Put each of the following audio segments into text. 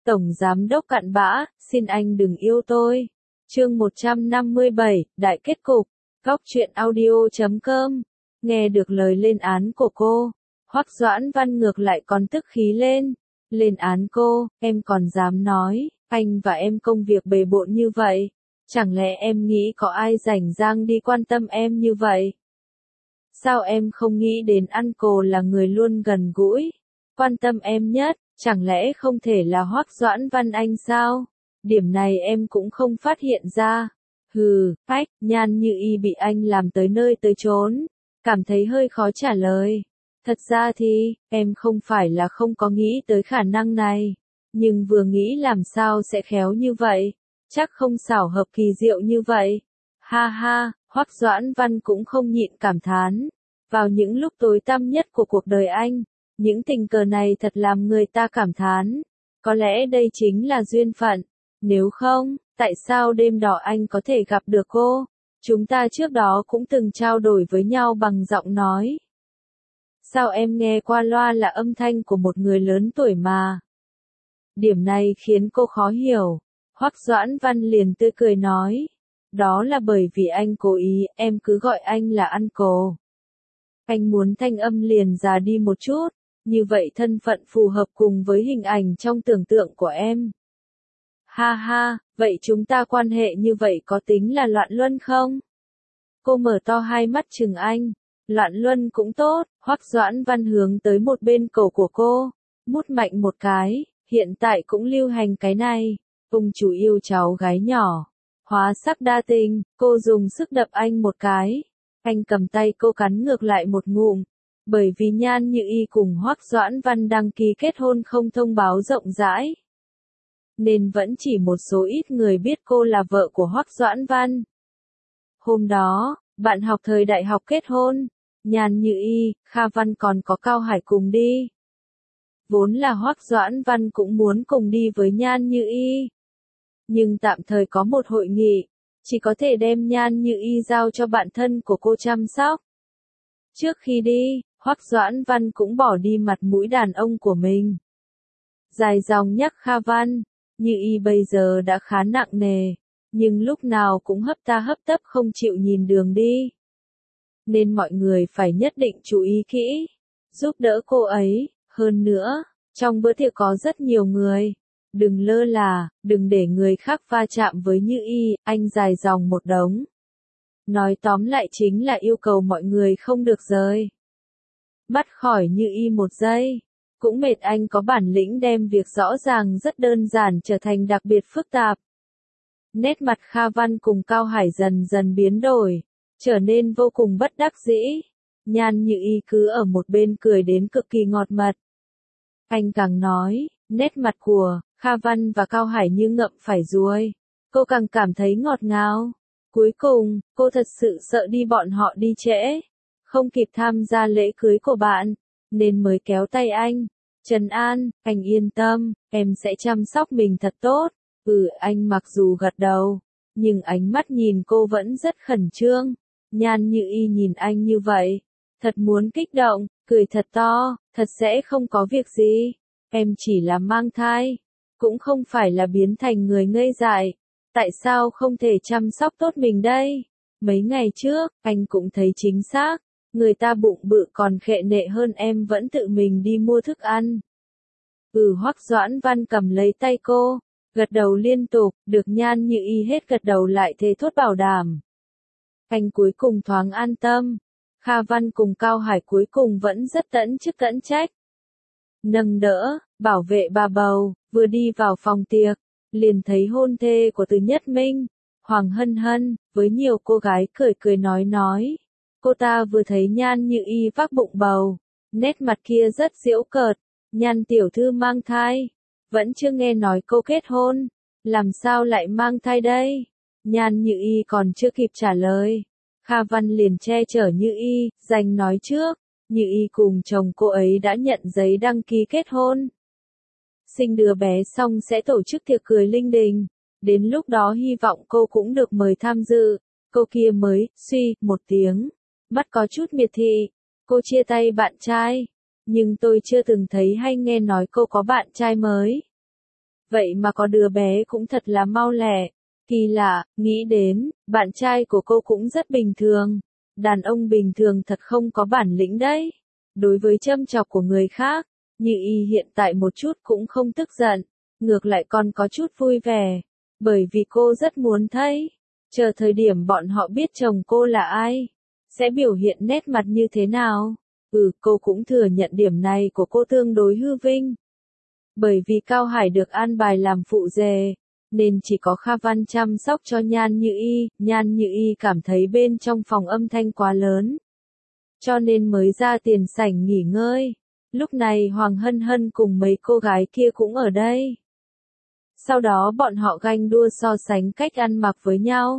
Tổng Giám đốc cặn bã, xin anh đừng yêu tôi. Chương 157, Đại kết cục. Góc truyện audio.com. Nghe được lời lên án của cô, Hoắc Doãn Văn ngược lại còn tức khí lên. Lên án cô, em còn dám nói, anh và em công việc bề bộn như vậy. Chẳng lẽ em nghĩ có ai rảnh rang đi quan tâm em như vậy? Sao em không nghĩ đến Uncle là người luôn gần gũi, quan tâm em nhất, chẳng lẽ không thể là Hoắc Doãn Văn anh sao? Điểm này em cũng không phát hiện ra. Hừ, phách, Nhan Như Y bị anh làm tới nơi tới chốn, cảm thấy hơi khó trả lời. Thật ra thì, em không phải là không có nghĩ tới khả năng này, nhưng vừa nghĩ làm sao sẽ khéo như vậy, chắc không xảo hợp kỳ diệu như vậy. Ha ha, Hoắc Doãn Văn cũng không nhịn cảm thán. Vào những lúc tối tăm nhất của cuộc đời anh, những tình cờ này thật làm người ta cảm thán. Có lẽ đây chính là duyên phận. Nếu không, tại sao đêm đó anh có thể gặp được cô? Chúng ta trước đó cũng từng trao đổi với nhau bằng giọng nói. Sao em nghe qua loa là âm thanh của một người lớn tuổi mà? Điểm này khiến cô khó hiểu. Hoắc Doãn Văn liền tươi cười nói. Đó là bởi vì anh cố ý, em cứ gọi anh là Uncle. Anh muốn thanh âm liền già đi một chút, như vậy thân phận phù hợp cùng với hình ảnh trong tưởng tượng của em. Ha ha, vậy chúng ta quan hệ như vậy có tính là loạn luân không? Cô mở to hai mắt chừng anh. Loạn luân cũng tốt. Hoắc Doãn Văn hướng tới một bên cổ của cô, mút mạnh một cái. Hiện tại cũng lưu hành cái này. Ông chủ yêu cháu gái nhỏ, hóa sắc đa tình. Cô dùng sức đập anh một cái. Anh cầm tay cô cắn ngược lại một ngụm. Bởi vì Nhan Như Y cùng Hoắc Doãn Văn đăng ký kết hôn không thông báo rộng rãi, nên vẫn chỉ một số ít người biết cô là vợ của Hoắc Doãn Văn. Hôm đó, bạn học thời đại học kết hôn, Nhan Như Y, Kha Văn còn có Cao Hải cùng đi. Vốn là Hoắc Doãn Văn cũng muốn cùng đi với Nhan Như Y, nhưng tạm thời có một hội nghị, chỉ có thể đem Nhan Như Y giao cho bạn thân của cô chăm sóc. Trước khi đi, Hoắc Doãn Văn cũng bỏ đi mặt mũi đàn ông của mình. Dài dòng nhắc Kha Văn, Như Y bây giờ đã khá nặng nề, nhưng lúc nào cũng hấp ta hấp tấp không chịu nhìn đường đi. Nên mọi người phải nhất định chú ý kỹ, giúp đỡ cô ấy. Hơn nữa, trong bữa tiệc có rất nhiều người. Đừng lơ là, đừng để người khác va chạm với Như Y, anh dài dòng một đống. Nói tóm lại chính là yêu cầu mọi người không được rời bắt khỏi Như Y một giây. Cũng mệt anh có bản lĩnh đem việc rõ ràng rất đơn giản trở thành đặc biệt phức tạp. Nét mặt Kha Văn cùng Cao Hải dần dần biến đổi, trở nên vô cùng bất đắc dĩ. Nhan Như Y cứ ở một bên cười đến cực kỳ ngọt mật. Anh càng nói, nét mặt của Kha Văn và Cao Hải như ngậm phải ruồi. Cô càng cảm thấy ngọt ngào. Cuối cùng, cô thật sự sợ đi bọn họ đi trễ, không kịp tham gia lễ cưới của bạn, nên mới kéo tay anh. Trần An, anh yên tâm, em sẽ chăm sóc mình thật tốt. Anh mặc dù gật đầu, nhưng ánh mắt nhìn cô vẫn rất khẩn trương. Nhan Như Y nhìn anh như vậy, thật muốn kích động, cười thật to, thật sẽ không có việc gì. Em chỉ là mang thai, cũng không phải là biến thành người ngây dại. Tại sao không thể chăm sóc tốt mình đây? Mấy ngày trước, anh cũng thấy chính xác, người ta bụng bự còn khệ nệ hơn em vẫn tự mình đi mua thức ăn. Hoắc Doãn Văn cầm lấy tay cô, gật đầu liên tục, được Nhan Như Y hết gật đầu lại thề thốt bảo đảm. Anh cuối cùng thoáng an tâm. Kha Văn cùng Cao Hải cuối cùng vẫn rất tẫn chức tẫn trách. Nâng đỡ, bảo vệ bà bầu, vừa đi vào phòng tiệc, liền thấy hôn thê của Từ Nhất Minh, Hoàng Hân Hân, với nhiều cô gái cười cười nói. Cô ta vừa thấy Nhan Như Y vác bụng bầu, nét mặt kia rất giễu cợt. Nhan tiểu thư mang thai, vẫn chưa nghe nói cô kết hôn, làm sao lại mang thai đây? Nhan Như Y còn chưa kịp trả lời, Kha Văn liền che chở Như Y, giành nói trước. Như Y cùng chồng cô ấy đã nhận giấy đăng ký kết hôn. Sinh đứa bé xong sẽ tổ chức tiệc cười linh đình, đến lúc đó hy vọng cô cũng được mời tham dự. Cô kia mới suy một tiếng, mắt có chút miệt thị. Cô chia tay bạn trai, nhưng tôi chưa từng thấy hay nghe nói cô có bạn trai mới. Vậy mà có đứa bé cũng thật là mau lẹ. Kỳ lạ, nghĩ đến, bạn trai của cô cũng rất bình thường. Đàn ông bình thường thật không có bản lĩnh đấy. Đối với châm chọc của người khác, Như Y hiện tại một chút cũng không tức giận, ngược lại còn có chút vui vẻ. Bởi vì cô rất muốn thấy, chờ thời điểm bọn họ biết chồng cô là ai, sẽ biểu hiện nét mặt như thế nào. Cô cũng thừa nhận điểm này của cô tương đối hư vinh. Bởi vì Cao Hải được an bài làm phụ rể, nên chỉ có Kha Văn chăm sóc cho Nhan Như Y. Nhan Như Y cảm thấy bên trong phòng âm thanh quá lớn, cho nên mới ra tiền sảnh nghỉ ngơi. Lúc này Hoàng Hân Hân cùng mấy cô gái kia cũng ở đây. Sau đó bọn họ ganh đua so sánh cách ăn mặc với nhau.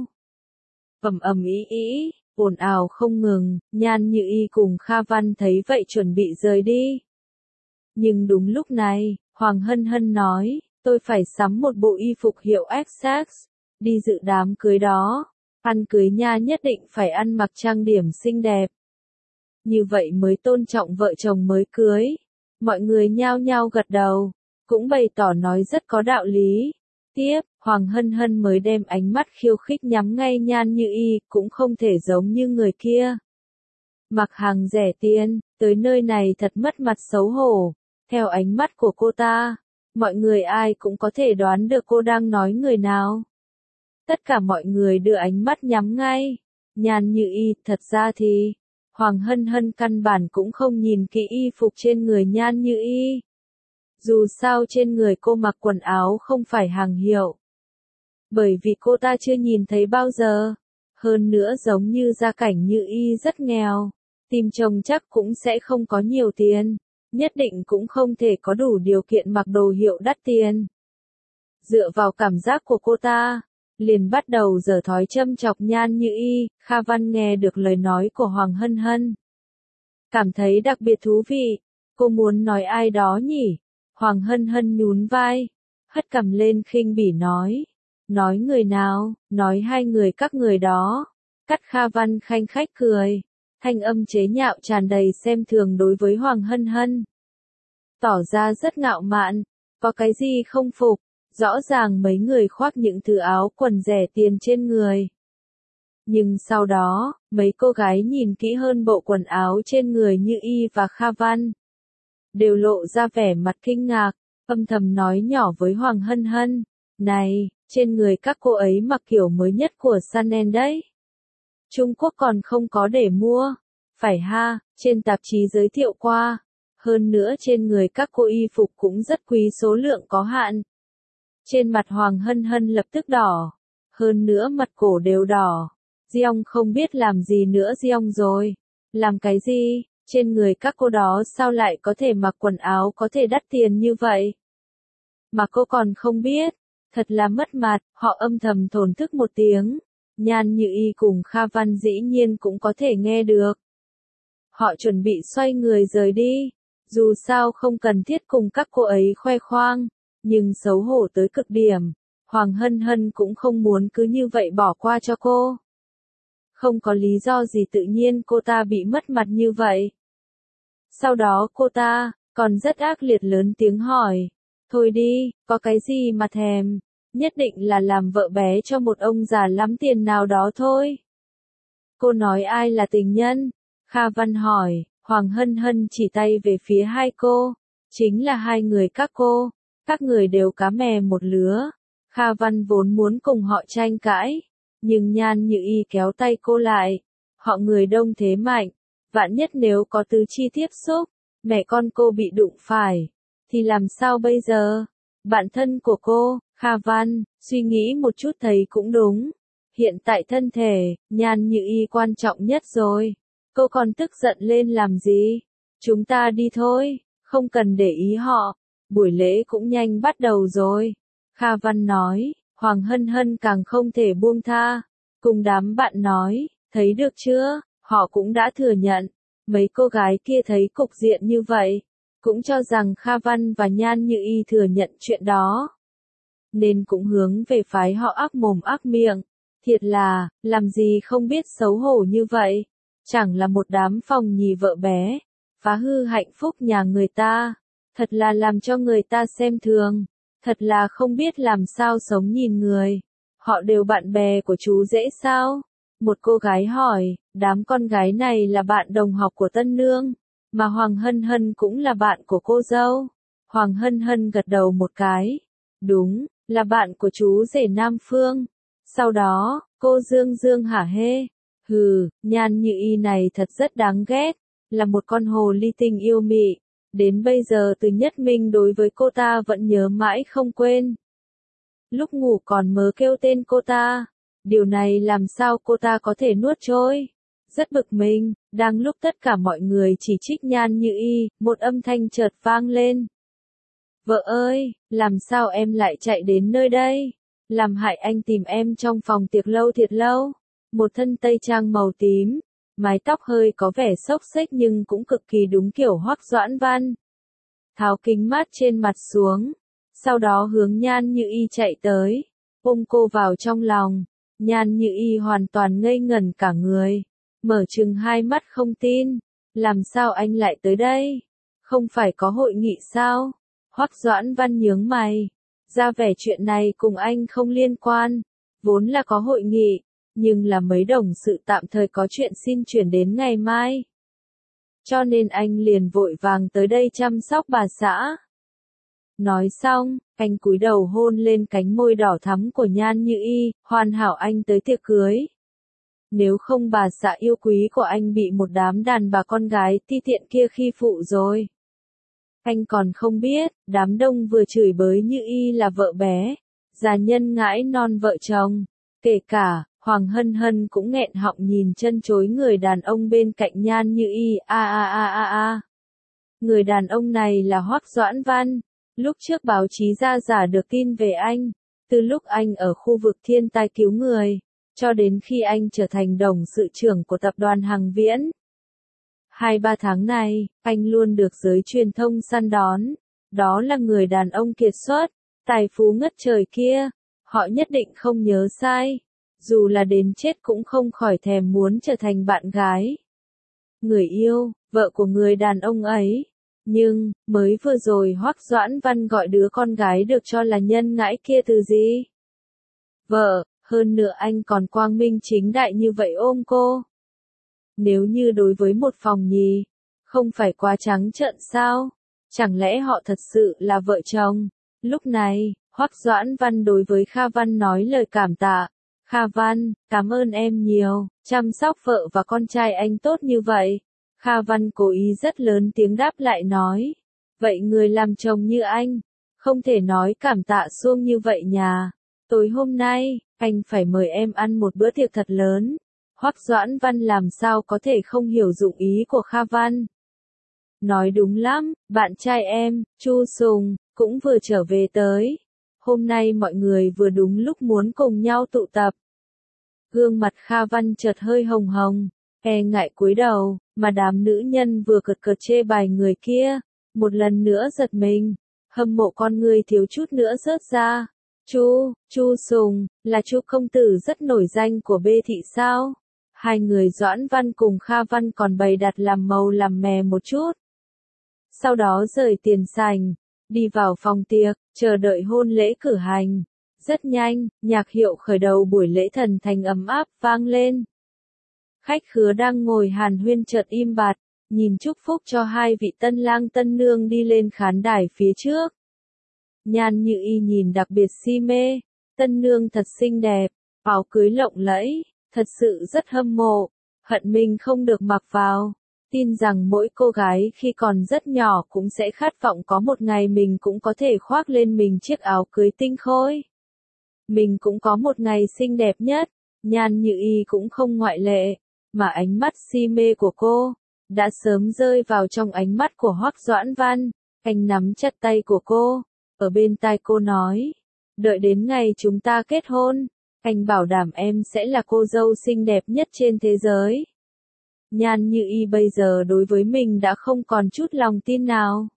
Ầm ĩ, ồn ào không ngừng. Nhan Như Y cùng Kha Văn thấy vậy chuẩn bị rời đi. Nhưng đúng lúc này, Hoàng Hân Hân nói, tôi phải sắm một bộ y phục hiệu XX, đi dự đám cưới đó. Ăn cưới nha nhất định phải ăn mặc trang điểm xinh đẹp. Như vậy mới tôn trọng vợ chồng mới cưới. Mọi người nhao nhao gật đầu, cũng bày tỏ nói rất có đạo lý. Tiếp, Hoàng Hân Hân mới đem ánh mắt khiêu khích nhắm ngay Nhan Như Y, cũng không thể giống như người kia. Mặc hàng rẻ tiền, tới nơi này thật mất mặt xấu hổ. Theo ánh mắt của cô ta, mọi người ai cũng có thể đoán được cô đang nói người nào. Tất cả mọi người đưa ánh mắt nhắm ngay Nhan Như Y. Thật ra thì Hoàng Hân Hân căn bản cũng không nhìn kỹ y phục trên người Nhan Như Y. Dù sao trên người cô mặc quần áo không phải hàng hiệu. Bởi vì cô ta chưa nhìn thấy bao giờ. Hơn nữa giống như gia cảnh Như Y rất nghèo, tìm chồng chắc cũng sẽ không có nhiều tiền. Nhất định cũng không thể có đủ điều kiện mặc đồ hiệu đắt tiền. Dựa vào cảm giác của cô ta, liền bắt đầu giở thói châm chọc Nhan Như Y. Kha Văn nghe được lời nói của Hoàng Hân Hân, cảm thấy đặc biệt thú vị. Cô muốn nói ai đó nhỉ? Hoàng Hân Hân nhún vai, hất cằm lên khinh bỉ nói. Nói người nào? Nói hai người các người đó. Cắt Kha Văn khanh khách cười, thanh âm chế nhạo tràn đầy xem thường đối với Hoàng Hân Hân. Tỏ ra rất ngạo mạn, có cái gì không phục, rõ ràng mấy người khoác những thứ áo quần rẻ tiền trên người. Nhưng sau đó, mấy cô gái nhìn kỹ hơn bộ quần áo trên người Như Y và Kha Văn, đều lộ ra vẻ mặt kinh ngạc, âm thầm nói nhỏ với Hoàng Hân Hân, này, trên người các cô ấy mặc kiểu mới nhất của Chanel đấy. Trung Quốc còn không có để mua. Phải ha, trên tạp chí giới thiệu qua. Hơn nữa trên người các cô y phục cũng rất quý, số lượng có hạn. Trên mặt Hoàng Hân Hân lập tức đỏ. Hơn nữa mặt cổ đều đỏ. Giong không biết làm gì nữa Giong rồi. Làm cái gì? Trên người các cô đó sao lại có thể mặc quần áo có thể đắt tiền như vậy? Mà cô còn không biết. Thật là mất mặt. Họ âm thầm thổn thức một tiếng. Nhan Như Y cùng Kha Văn dĩ nhiên cũng có thể nghe được. Họ chuẩn bị xoay người rời đi. Dù sao không cần thiết cùng các cô ấy khoe khoang, nhưng xấu hổ tới cực điểm. Hoàng Hân Hân cũng không muốn cứ như vậy bỏ qua cho cô. Không có lý do gì tự nhiên cô ta bị mất mặt như vậy. Sau đó cô ta còn rất ác liệt lớn tiếng hỏi. Thôi đi, có cái gì mà thèm, nhất định là làm vợ bé cho một ông già lắm tiền nào đó thôi. Cô nói ai là tình nhân? Kha Văn hỏi. Hoàng Hân Hân chỉ tay về phía hai cô. Chính là hai người các người đều cá mè một lứa. Kha Văn vốn muốn cùng họ tranh cãi, nhưng Nhan Như Y kéo tay cô lại. Họ người đông thế mạnh, vạn nhất nếu có tứ chi tiếp xúc, mẹ con cô bị đụng phải, thì làm sao bây giờ? Bạn thân của cô, Kha Văn, suy nghĩ một chút thấy cũng đúng. Hiện tại thân thể, Nhan Như Y quan trọng nhất rồi. Cô còn tức giận lên làm gì? Chúng ta đi thôi, không cần để ý họ. Buổi lễ cũng nhanh bắt đầu rồi. Kha Văn nói. Hoàng Hân Hân càng không thể buông tha. Cùng đám bạn nói, thấy được chưa? Họ cũng đã thừa nhận. Mấy cô gái kia thấy cục diện như vậy, cũng cho rằng Kha Văn và Nhan Như Y thừa nhận chuyện đó, nên cũng hướng về phái họ ác mồm ác miệng. Thiệt là, làm gì không biết xấu hổ như vậy. Chẳng là một đám phòng nhì vợ bé, phá hư hạnh phúc nhà người ta. Thật là làm cho người ta xem thường. Thật là không biết làm sao sống nhìn người. Họ đều bạn bè của chú dễ sao? Một cô gái hỏi, đám con gái này là bạn đồng học của Tân Nương, mà Hoàng Hân Hân cũng là bạn của cô dâu. Hoàng Hân Hân gật đầu một cái. Đúng, là bạn của chú rể Nam Phương. Sau đó, cô Dương Dương hả hê. Hừ, Nhan Như Y này thật rất đáng ghét, là một con hồ ly tinh yêu mị. Đến bây giờ Từ Nhất Minh đối với cô ta vẫn nhớ mãi không quên. Lúc ngủ còn mớ kêu tên cô ta. Điều này làm sao cô ta có thể nuốt trôi? Rất bực mình, đang lúc tất cả mọi người chỉ trích Nhan Như Y, một âm thanh chợt vang lên. Vợ ơi, làm sao em lại chạy đến nơi đây? Làm hại anh tìm em trong phòng tiệc lâu thiệt lâu. Một thân tây trang màu tím, mái tóc hơi có vẻ xốc xếch nhưng cũng cực kỳ đúng kiểu Hoắc Doãn Văn. Tháo kính mát trên mặt xuống, sau đó hướng Nhan Như Y chạy tới, ôm cô vào trong lòng. Nhan Như Y hoàn toàn ngây ngẩn cả người, mở trừng hai mắt không tin. Làm sao anh lại tới đây? Không phải có hội nghị sao? Hoắc Doãn Văn nhướng mày, ra vẻ chuyện này cùng anh không liên quan, vốn là có hội nghị, nhưng là mấy đồng sự tạm thời có chuyện xin chuyển đến ngày mai. Cho nên anh liền vội vàng tới đây chăm sóc bà xã. Nói xong, anh cúi đầu hôn lên cánh môi đỏ thắm của Nhan Như Y, hoàn hảo anh tới tiệc cưới. Nếu không bà xã yêu quý của anh bị một đám đàn bà con gái ti tiện kia khi phụ rồi. Anh còn không biết, đám đông vừa chửi bới Như Y là vợ bé, già nhân ngãi non vợ chồng, kể cả Hoàng Hân Hân cũng nghẹn họng nhìn chân chối người đàn ông bên cạnh Nhan Như Y. Người đàn ông này là Hoắc Doãn Văn. Lúc trước báo chí ra rả được tin về anh, từ lúc anh ở khu vực thiên tai cứu người, cho đến khi anh trở thành董sự trưởng của tập đoàn Hằng Viễn. 2-3 tháng này, anh luôn được giới truyền thông săn đón. Đó là người đàn ông kiệt xuất, tài phú ngất trời kia. Họ nhất định không nhớ sai. Dù là đến chết cũng không khỏi thèm muốn trở thành bạn gái. Người yêu, vợ của người đàn ông ấy. Nhưng, mới vừa rồi Hoắc Doãn Văn gọi đứa con gái được cho là nhân ngãi kia từ gì? Vợ, hơn nữa anh còn quang minh chính đại như vậy ôm cô. Nếu như đối với một phòng nhì, không phải quá trắng trợn sao? Chẳng lẽ họ thật sự là vợ chồng? Lúc này, Hoắc Doãn Văn đối với Kha Văn nói lời cảm tạ. Kha Văn, cảm ơn em nhiều, chăm sóc vợ và con trai anh tốt như vậy. Kha Văn cố ý rất lớn tiếng đáp lại nói. Vậy người làm chồng như anh, không thể nói cảm tạ xuông như vậy nhà. Tối hôm nay, anh phải mời em ăn một bữa tiệc thật lớn. Hoắc Doãn Văn làm sao có thể không hiểu dụng ý của Kha Văn. Nói đúng lắm, bạn trai em, Chu Sùng, cũng vừa trở về tới. Hôm nay mọi người vừa đúng lúc muốn cùng nhau tụ tập. Gương mặt Kha Văn chợt hơi hồng hồng, e ngại cúi đầu, mà đám nữ nhân vừa cợt cợt chê bài người kia, một lần nữa giật mình, hâm mộ con người thiếu chút nữa rớt ra. Chu Sùng, là Chu công tử rất nổi danh của Bê thị sao? Hai người Doãn Văn cùng Kha Văn còn bày đặt làm màu làm mè một chút. Sau đó rời tiền sảnh, đi vào phòng tiệc, chờ đợi hôn lễ cử hành. Rất nhanh, nhạc hiệu khởi đầu buổi lễ thần thành ấm áp vang lên. Khách khứa đang ngồi hàn huyên chợt im bặt, nhìn chúc phúc cho hai vị tân lang tân nương đi lên khán đài phía trước. Nhan Như Y nhìn đặc biệt si mê, tân nương thật xinh đẹp, áo cưới lộng lẫy, thật sự rất hâm mộ, hận mình không được mặc vào. Tin rằng mỗi cô gái khi còn rất nhỏ cũng sẽ khát vọng có một ngày mình cũng có thể khoác lên mình chiếc áo cưới tinh khôi. Mình cũng có một ngày xinh đẹp nhất, Nhan Như Y cũng không ngoại lệ, mà ánh mắt si mê của cô đã sớm rơi vào trong ánh mắt của Hoắc Doãn Văn. Anh nắm chặt tay của cô, ở bên tai cô nói, đợi đến ngày chúng ta kết hôn, anh bảo đảm em sẽ là cô dâu xinh đẹp nhất trên thế giới. Nhan Như Y bây giờ đối với mình đã không còn chút lòng tin nào.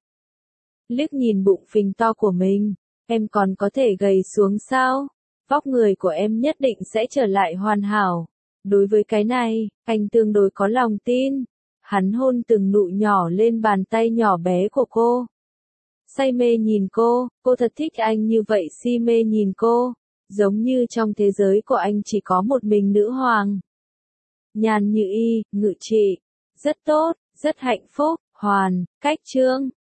Liếc nhìn bụng phình to của mình, em còn có thể gầy xuống sao? Vóc người của em nhất định sẽ trở lại hoàn hảo. Đối với cái này, anh tương đối có lòng tin. Hắn hôn từng nụ nhỏ lên bàn tay nhỏ bé của cô. say mê nhìn cô thật thích anh như vậy si mê nhìn cô, giống như trong thế giới của anh chỉ có một mình nữ hoàng. Nhàn Như Y, ngự trị. Rất tốt, rất hạnh phúc, hoàn, cách chương.